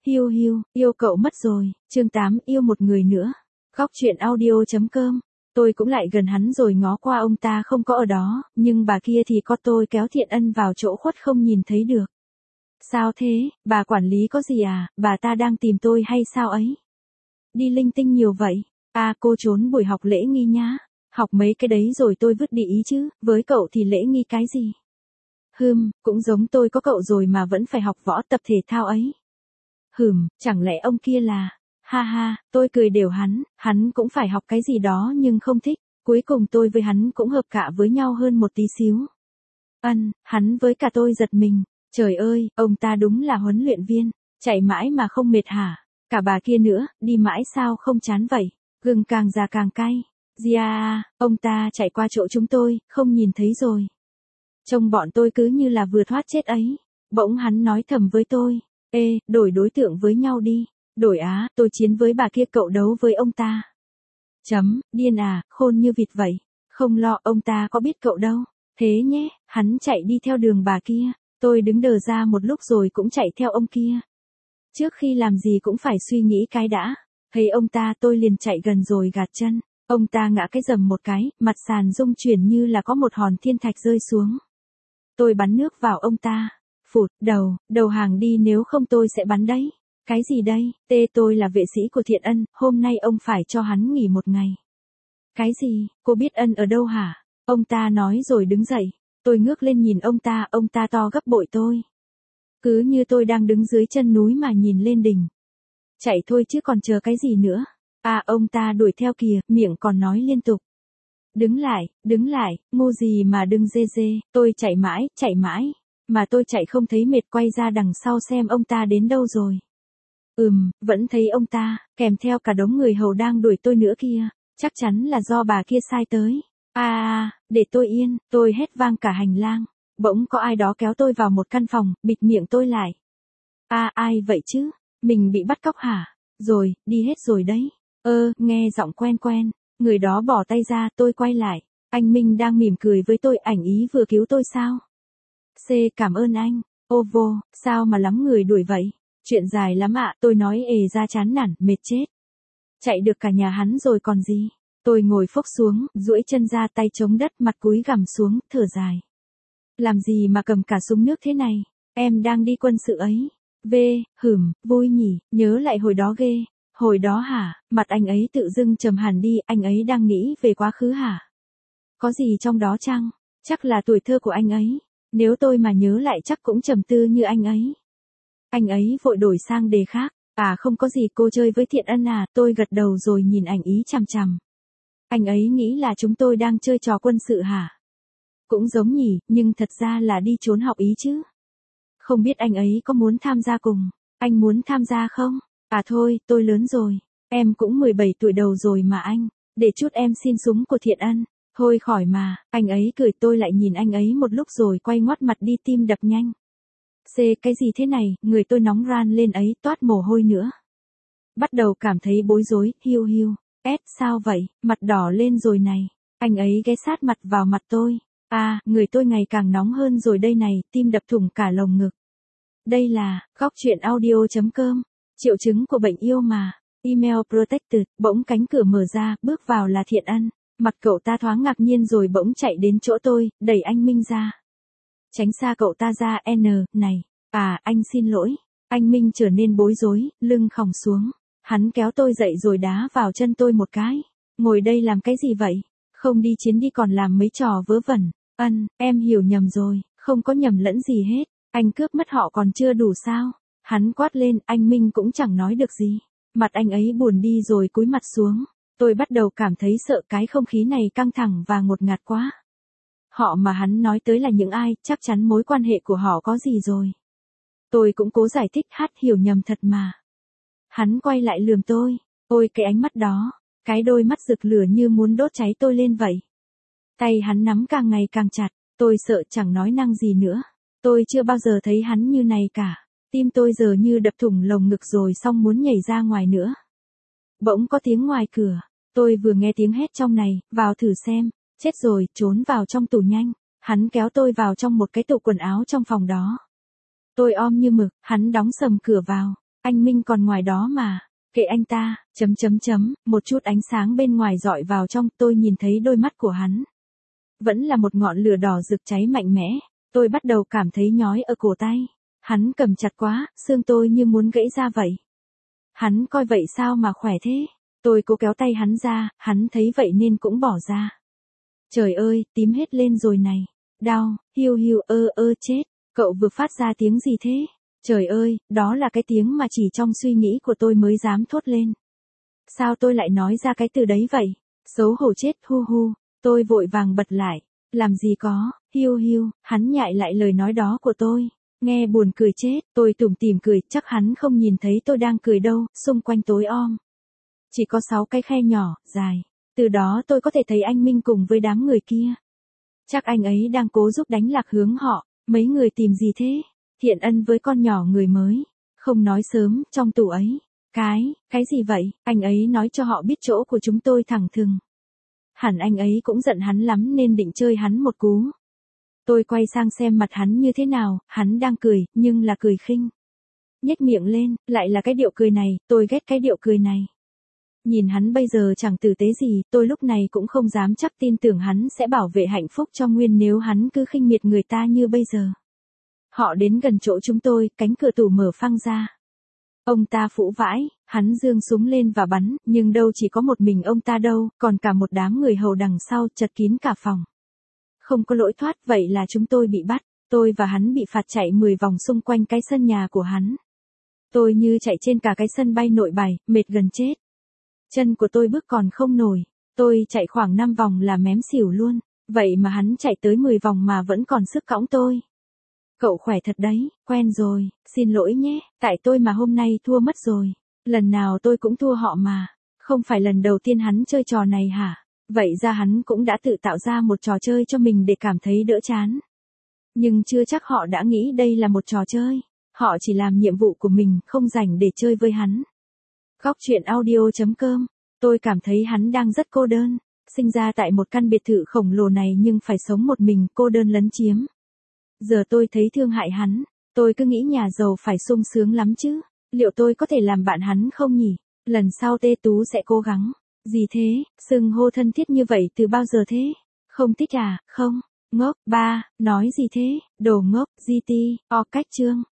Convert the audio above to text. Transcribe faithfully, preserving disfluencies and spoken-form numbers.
Hiu hiu, yêu cậu mất rồi, chương tám yêu một người nữa. Góc truyện audio.com. Tôi cũng lại gần hắn rồi ngó qua ông ta không có ở đó, nhưng bà kia thì có tôi kéo Thiện Ân vào chỗ khuất không nhìn thấy được. Sao thế, bà quản lý có gì à, bà ta đang tìm tôi hay sao ấy? Đi linh tinh nhiều vậy. À cô trốn buổi học lễ nghi nhá. Học mấy cái đấy rồi tôi vứt đi ý chứ, với cậu thì lễ nghi cái gì? Hừm, cũng giống tôi có cậu rồi mà vẫn phải học võ tập thể thao ấy. Hừm, chẳng lẽ ông kia là... Ha ha, tôi cười đều hắn, hắn cũng phải học cái gì đó nhưng không thích, cuối cùng tôi với hắn cũng hợp cả với nhau hơn một tí xíu. Ân, hắn với cả tôi giật mình, trời ơi, ông ta đúng là huấn luyện viên, chạy mãi mà không mệt hả? Cả bà kia nữa, đi mãi sao không chán vậy, gừng càng già càng cay. Gia à, ông ta chạy qua chỗ chúng tôi, không nhìn thấy rồi. Trông bọn tôi cứ như là vừa thoát chết ấy. Bỗng hắn nói thầm với tôi, ê, đổi đối tượng với nhau đi. Đổi á, tôi chiến với bà kia cậu đấu với ông ta. Chấm, điên à, khôn như vịt vậy. Không lo, ông ta có biết cậu đâu. Thế nhé, hắn chạy đi theo đường bà kia. Tôi đứng đờ ra một lúc rồi cũng chạy theo ông kia. Trước khi làm gì cũng phải suy nghĩ cái đã. Thấy ông ta tôi liền chạy gần rồi gạt chân. Ông ta ngã cái rầm một cái, mặt sàn rung chuyển như là có một hòn thiên thạch rơi xuống. Tôi bắn nước vào ông ta. Phụt, đầu, đầu hàng đi nếu không tôi sẽ bắn đấy. Cái gì đây, tê tôi là vệ sĩ của Thiện Ân, hôm nay ông phải cho hắn nghỉ một ngày. Cái gì, cô biết Ân ở đâu hả? Ông ta nói rồi đứng dậy. Tôi ngước lên nhìn ông ta, ông ta to gấp bội tôi. Cứ như tôi đang đứng dưới chân núi mà nhìn lên đỉnh. Chạy thôi chứ còn chờ cái gì nữa. À ông ta đuổi theo kìa, miệng còn nói liên tục. Đứng lại, đứng lại, ngu gì mà đừng dê dê, tôi chạy mãi, chạy mãi. Mà tôi chạy không thấy mệt quay ra đằng sau xem ông ta đến đâu rồi. Ừm, vẫn thấy ông ta, kèm theo cả đống người hầu đang đuổi tôi nữa kia, chắc chắn là do bà kia sai tới. À, à, để tôi yên, tôi hét vang cả hành lang. Bỗng có ai đó kéo tôi vào một căn phòng, bịt miệng tôi lại. À, ai vậy chứ? Mình bị bắt cóc hả? Rồi, đi hết rồi đấy. Ơ, nghe giọng quen quen, người đó bỏ tay ra, tôi quay lại. Anh Minh đang mỉm cười với tôi, ảnh ý vừa cứu tôi sao? C, cảm ơn anh. Ô vô, sao mà lắm người đuổi vậy? Chuyện dài lắm ạ, tôi nói ề ra chán nản, mệt chết. Chạy được cả nhà hắn rồi còn gì. Tôi ngồi phốc xuống, duỗi chân ra tay chống đất mặt cúi gằm xuống, thở dài. Làm gì mà cầm cả súng nước thế này, em đang đi quân sự ấy. V, hửm, vui nhỉ, nhớ lại hồi đó ghê. Hồi đó hả, mặt anh ấy tự dưng trầm hẳn đi, anh ấy đang nghĩ về quá khứ hả? Có gì trong đó chăng? Chắc là tuổi thơ của anh ấy. Nếu tôi mà nhớ lại chắc cũng trầm tư như anh ấy. Anh ấy vội đổi sang đề khác. À không có gì, cô chơi với Thiện Ân à, tôi gật đầu rồi nhìn ảnh ý chằm chằm. Anh ấy nghĩ là chúng tôi đang chơi trò quân sự hả? Cũng giống nhỉ, nhưng thật ra là đi trốn học ý chứ. Không biết anh ấy có muốn tham gia cùng. Anh muốn tham gia không? À thôi, tôi lớn rồi. Em cũng mười bảy tuổi đầu rồi mà anh. Để chút em xin súng của Thiện Ân. Thôi khỏi mà, anh ấy cười, tôi lại nhìn anh ấy một lúc rồi quay ngoắt mặt đi, tim đập nhanh. C, cái gì thế này, người tôi nóng ran lên ấy, toát mồ hôi nữa. Bắt đầu cảm thấy bối rối, hiu hiu. S, sao vậy, mặt đỏ lên rồi này. Anh ấy ghé sát mặt vào mặt tôi. À, người tôi ngày càng nóng hơn rồi đây này, tim đập thủng cả lồng ngực. Đây là, góc truyện audio.com. Triệu chứng của bệnh yêu mà. Email protected, bỗng cánh cửa mở ra, bước vào là Thiện Ân. Mặt cậu ta thoáng ngạc nhiên rồi bỗng chạy đến chỗ tôi, đẩy anh Minh ra. Tránh xa cậu ta ra, N, này. À, anh xin lỗi. Anh Minh trở nên bối rối, lưng khòng xuống. Hắn kéo tôi dậy rồi đá vào chân tôi một cái. Ngồi đây làm cái gì vậy? Không đi chiến đi còn làm mấy trò vớ vẩn. Ân, em hiểu nhầm rồi, không có nhầm lẫn gì hết. Anh cướp mất họ còn chưa đủ sao? Hắn quát lên, anh Minh cũng chẳng nói được gì. Mặt anh ấy buồn đi rồi cúi mặt xuống. Tôi bắt đầu cảm thấy sợ, cái không khí này căng thẳng và ngột ngạt quá. Họ mà hắn nói tới là những ai, chắc chắn mối quan hệ của họ có gì rồi. Tôi cũng cố giải thích, hát hiểu nhầm thật mà. Hắn quay lại lườm tôi. Ôi cái ánh mắt đó, cái đôi mắt rực lửa như muốn đốt cháy tôi lên vậy. Tay hắn nắm càng ngày càng chặt, tôi sợ chẳng nói năng gì nữa. Tôi chưa bao giờ thấy hắn như này cả. Tim tôi giờ như đập thủng lồng ngực rồi xong muốn nhảy ra ngoài nữa. Bỗng có tiếng ngoài cửa. Tôi vừa nghe tiếng hét trong này, vào thử xem. Chết rồi, trốn vào trong tủ nhanh. Hắn kéo tôi vào trong một cái tủ quần áo trong phòng đó. Tôi om như mực, hắn đóng sầm cửa vào. Anh Minh còn ngoài đó mà. Kệ anh ta, chấm chấm chấm, một chút ánh sáng bên ngoài dọi vào trong, tôi nhìn thấy đôi mắt của hắn. Vẫn là một ngọn lửa đỏ rực cháy mạnh mẽ, tôi bắt đầu cảm thấy nhói ở cổ tay. Hắn cầm chặt quá, xương tôi như muốn gãy ra vậy. Hắn coi vậy sao mà khỏe thế? Tôi cố kéo tay hắn ra, hắn thấy vậy nên cũng bỏ ra. Trời ơi, tím hết lên rồi này. Đau, hiu hiu ơ ơ chết, cậu vừa phát ra tiếng gì thế? Trời ơi, đó là cái tiếng mà chỉ trong suy nghĩ của tôi mới dám thốt lên. Sao tôi lại nói ra cái từ đấy vậy? Xấu hổ chết hu hu, tôi vội vàng bật lại. Làm gì có, hiu hiu, hắn nhại lại lời nói đó của tôi. Nghe buồn cười chết, tôi tủm tỉm cười, chắc hắn không nhìn thấy tôi đang cười đâu, xung quanh tối om. Chỉ có sáu cái khe nhỏ, dài. Từ đó tôi có thể thấy anh Minh cùng với đám người kia. Chắc anh ấy đang cố giúp đánh lạc hướng họ, mấy người tìm gì thế? Thiện Ân với con nhỏ người mới. Không nói sớm, trong tủ ấy. Cái, cái gì vậy? Anh ấy nói cho họ biết chỗ của chúng tôi thẳng thừng. Hẳn anh ấy cũng giận hắn lắm nên định chơi hắn một cú. Tôi quay sang xem mặt hắn như thế nào, hắn đang cười, nhưng là cười khinh. Nhếch miệng lên, lại là cái điệu cười này, tôi ghét cái điệu cười này. Nhìn hắn bây giờ chẳng tử tế gì, tôi lúc này cũng không dám chắc tin tưởng hắn sẽ bảo vệ hạnh phúc cho Nguyên nếu hắn cứ khinh miệt người ta như bây giờ. Họ đến gần chỗ chúng tôi, cánh cửa tủ mở phăng ra. Ông ta phũ vãi, hắn giương súng lên và bắn, nhưng đâu chỉ có một mình ông ta đâu, còn cả một đám người hầu đằng sau, chật kín cả phòng. Không có lối thoát, vậy là chúng tôi bị bắt, tôi và hắn bị phạt chạy mười vòng xung quanh cái sân nhà của hắn. Tôi như chạy trên cả cái sân bay Nội Bài, mệt gần chết. Chân của tôi bước còn không nổi, tôi chạy khoảng năm vòng là mém xỉu luôn, vậy mà hắn chạy tới mười vòng mà vẫn còn sức cõng tôi. Cậu khỏe thật đấy, quen rồi, xin lỗi nhé, tại tôi mà hôm nay thua mất rồi. Lần nào tôi cũng thua họ mà, không phải lần đầu tiên hắn chơi trò này hả? Vậy ra hắn cũng đã tự tạo ra một trò chơi cho mình để cảm thấy đỡ chán. Nhưng chưa chắc họ đã nghĩ đây là một trò chơi, họ chỉ làm nhiệm vụ của mình, không rảnh để chơi với hắn. Góc truyện audio chấm com, tôi cảm thấy hắn đang rất cô đơn, sinh ra tại một căn biệt thự khổng lồ này nhưng phải sống một mình, cô đơn lấn chiếm. Giờ tôi thấy thương hại hắn, tôi cứ nghĩ nhà giàu phải sung sướng lắm chứ, liệu tôi có thể làm bạn hắn không nhỉ? Lần sau Tê Tú sẽ cố gắng. Gì thế, xưng hô thân thiết như vậy từ bao giờ thế? Không thích à, không? Ngốc, ba, nói gì thế? Đồ ngốc, gi ti, o cách chương.